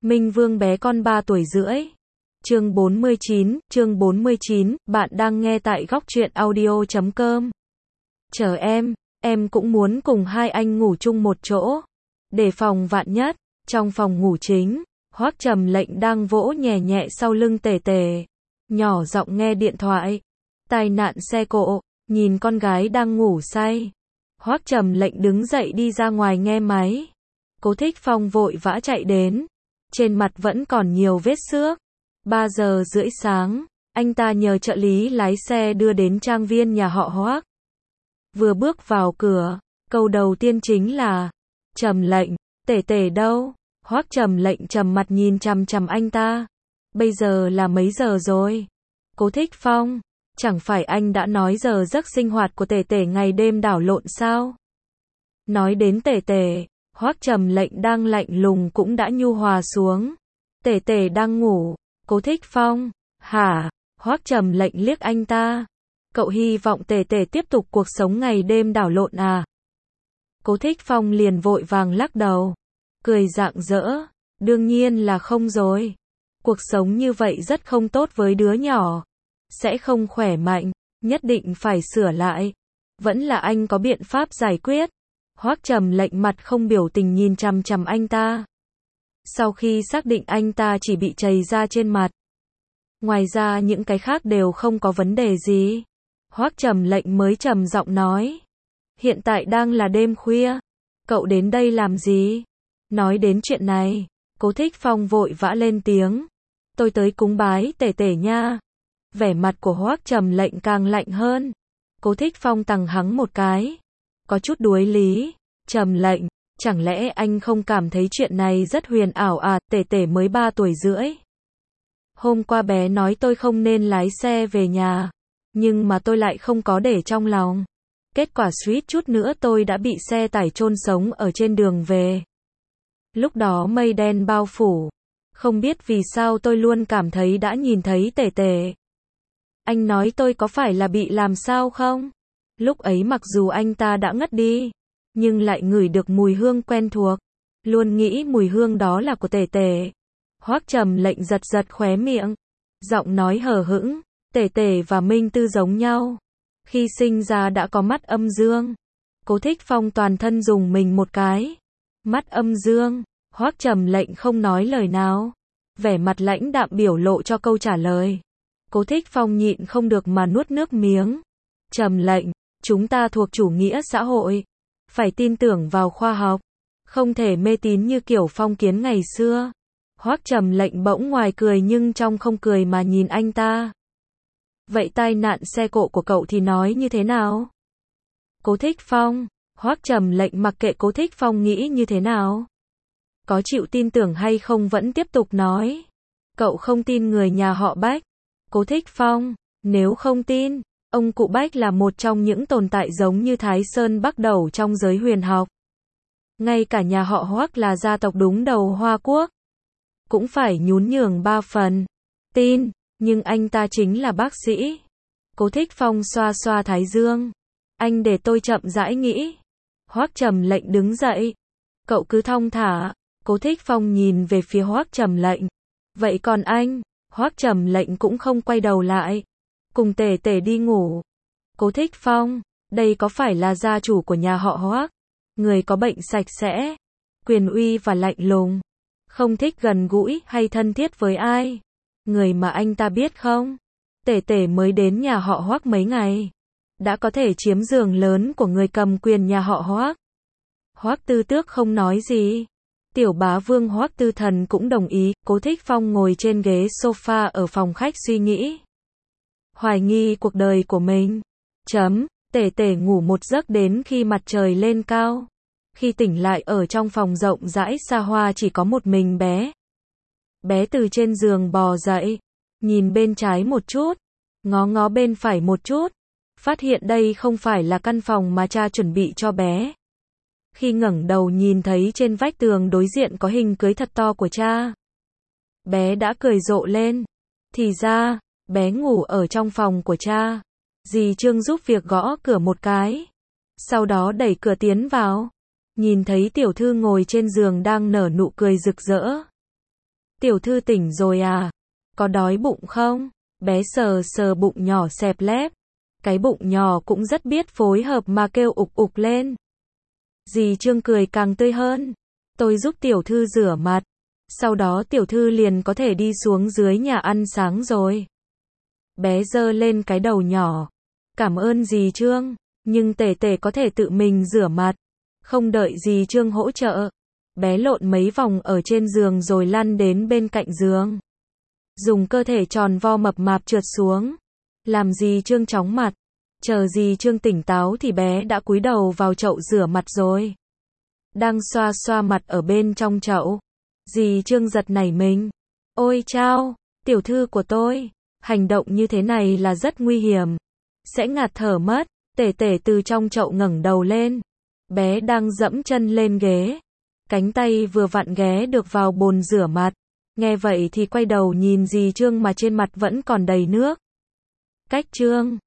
Minh Vương bé con 3 tuổi rưỡi. Chương 49, bạn đang nghe tại góc truyện audio.com. Chờ em cũng muốn cùng hai anh ngủ chung một chỗ. Để phòng vạn nhất, trong phòng ngủ chính, Hoắc Trầm Lệnh đang vỗ nhẹ nhẹ sau lưng Tề Tề, nhỏ giọng nghe điện thoại. Tai nạn xe cộ, nhìn con gái đang ngủ say. Hoắc Trầm Lệnh đứng dậy đi ra ngoài nghe máy. Cố Thích Phong vội vã chạy đến. Trên mặt vẫn còn nhiều vết xước. 3 giờ rưỡi sáng, anh ta nhờ trợ lý lái xe đưa đến trang viên nhà họ Hoắc. Vừa bước vào cửa, câu đầu tiên chính là: Trầm Lệnh, Tề Tề đâu? Hoắc Trầm Lệnh trầm mặt nhìn chằm chằm anh ta. Bây giờ là mấy giờ rồi? Cố Thích Phong, chẳng phải anh đã nói giờ giấc sinh hoạt của Tề Tề ngày đêm đảo lộn sao? Nói đến Tề Tề, Hoắc Trầm Lệnh đang lạnh lùng cũng đã nhu hòa xuống. Tề Tề đang ngủ. Cố Thích Phong, hả? Hoắc Trầm Lệnh liếc anh ta. Cậu hy vọng Tề Tề tiếp tục cuộc sống ngày đêm đảo lộn à? Cố Thích Phong liền vội vàng lắc đầu, cười rạng rỡ. Đương nhiên là không rồi. Cuộc sống như vậy rất không tốt với đứa nhỏ. Sẽ không khỏe mạnh, nhất định phải sửa lại. Vẫn là anh có biện pháp giải quyết. Hoắc Trầm Lệnh mặt không biểu tình nhìn chằm chằm anh ta. Sau khi xác định anh ta chỉ bị chày da trên mặt, ngoài ra những cái khác đều không có vấn đề gì, Hoắc Trầm Lệnh mới trầm giọng nói: Hiện tại đang là đêm khuya, cậu đến đây làm gì? Nói đến chuyện này, Cố Thích Phong vội vã lên tiếng: Tôi tới cúng bái Tề Tề nha. Vẻ mặt của Hoắc Trầm Lệnh càng lạnh hơn. Cố Thích Phong tằng hắng một cái, có chút đuối lý. Trầm Lệnh, chẳng lẽ anh không cảm thấy chuyện này rất huyền ảo à? Tề Tề mới 3 tuổi rưỡi. Hôm qua bé nói tôi không nên lái xe về nhà, nhưng mà tôi lại không có để trong lòng. Kết quả suýt chút nữa tôi đã bị xe tải chôn sống ở trên đường về. Lúc đó mây đen bao phủ, không biết vì sao tôi luôn cảm thấy đã nhìn thấy Tề Tề. Anh nói tôi có phải là bị làm sao không? Lúc ấy mặc dù anh ta đã ngất đi, nhưng lại ngửi được mùi hương quen thuộc, luôn nghĩ mùi hương đó là của Tề Tề. Hoắc Trầm Lệnh giật giật khóe miệng, giọng nói hờ hững: Tề Tề và Minh Tư giống nhau, khi sinh ra đã có mắt âm dương. Cố Thích Phong toàn thân dùng mình một cái. Mắt âm dương? Hoắc Trầm Lệnh không nói lời nào, vẻ mặt lãnh đạm biểu lộ cho câu trả lời. Cố Thích Phong nhịn không được mà nuốt nước miếng. Trầm Lệnh, chúng ta thuộc chủ nghĩa xã hội, phải tin tưởng vào khoa học, không thể mê tín như kiểu phong kiến ngày xưa. Hoắc Trầm Lệnh bỗng ngoài cười nhưng trong không cười mà nhìn anh ta. Vậy tai nạn xe cộ của cậu thì nói như thế nào? Cố Thích Phong, Hoắc Trầm Lệnh mặc kệ Cố Thích Phong nghĩ như thế nào, có chịu tin tưởng hay không vẫn tiếp tục nói. Cậu không tin người nhà họ Bách. Cố Thích Phong, nếu không tin, ông cụ Bách là một trong những tồn tại giống như Thái Sơn Bắc Đẩu trong giới huyền học. Ngay cả nhà họ Hoắc là gia tộc đúng đầu Hoa Quốc, cũng phải nhún nhường 3 phần. Tin, nhưng anh ta chính là bác sĩ. Cố Thích Phong xoa xoa thái dương. Anh để tôi chậm rãi nghĩ. Hoắc Trầm Lệnh đứng dậy. Cậu cứ thong thả. Cố Thích Phong nhìn về phía Hoắc Trầm Lệnh. Vậy còn anh? Hoắc Trầm Lệnh cũng không quay đầu lại. Cùng Tề Tề đi ngủ. Cố Thích Phong, đây có phải là gia chủ của nhà họ Hoắc? Người có bệnh sạch sẽ, quyền uy và lạnh lùng, không thích gần gũi hay thân thiết với ai. Người mà anh ta biết không? Tề Tề mới đến nhà họ Hoắc mấy ngày, đã có thể chiếm giường lớn của người cầm quyền nhà họ Hoắc. Hoắc Tư Tước không nói gì. Tiểu bá vương Hoắc Tư Thần cũng đồng ý. Cố Thích Phong ngồi trên ghế sofa ở phòng khách suy nghĩ, hoài nghi cuộc đời của mình. Tề Tề ngủ một giấc đến khi mặt trời lên cao. Khi tỉnh lại ở trong phòng rộng rãi xa hoa chỉ có một mình bé. Bé từ trên giường bò dậy, nhìn bên trái một chút, ngó ngó bên phải một chút, phát hiện đây không phải là căn phòng mà cha chuẩn bị cho bé. Khi ngẩng đầu nhìn thấy trên vách tường đối diện có hình cưới thật to của cha, bé đã cười rộ lên. Thì ra, bé ngủ ở trong phòng của cha. Dì Trương giúp việc gõ cửa một cái, sau đó đẩy cửa tiến vào, nhìn thấy tiểu thư ngồi trên giường đang nở nụ cười rực rỡ. Tiểu thư tỉnh rồi à? Có đói bụng không? Bé sờ sờ bụng nhỏ xẹp lép. Cái bụng nhỏ cũng rất biết phối hợp mà kêu ục ục lên. Dì Trương cười càng tươi hơn. Tôi giúp tiểu thư rửa mặt. Sau đó tiểu thư liền có thể đi xuống dưới nhà ăn sáng rồi. Bé giơ lên cái đầu nhỏ. Cảm ơn dì Trương. Nhưng tể tể có thể tự mình rửa mặt. Không đợi dì Trương hỗ trợ. Bé lộn mấy vòng ở trên giường rồi lăn đến bên cạnh giường. Dùng cơ thể tròn vo mập mạp trượt xuống. Làm dì Trương chóng mặt. Chờ dì Trương tỉnh táo thì bé đã cúi đầu vào chậu rửa mặt rồi. Đang xoa xoa mặt ở bên trong chậu. Dì Trương giật nảy mình. Ôi chao, tiểu thư của tôi. Hành động như thế này là rất nguy hiểm. Sẽ ngạt thở mất. Tể tể từ trong chậu ngẩng đầu lên. Bé đang dẫm chân lên ghế. Cánh tay vừa vặn ghé được vào bồn rửa mặt. Nghe vậy thì quay đầu nhìn dì Trương mà trên mặt vẫn còn đầy nước. Cách Trương.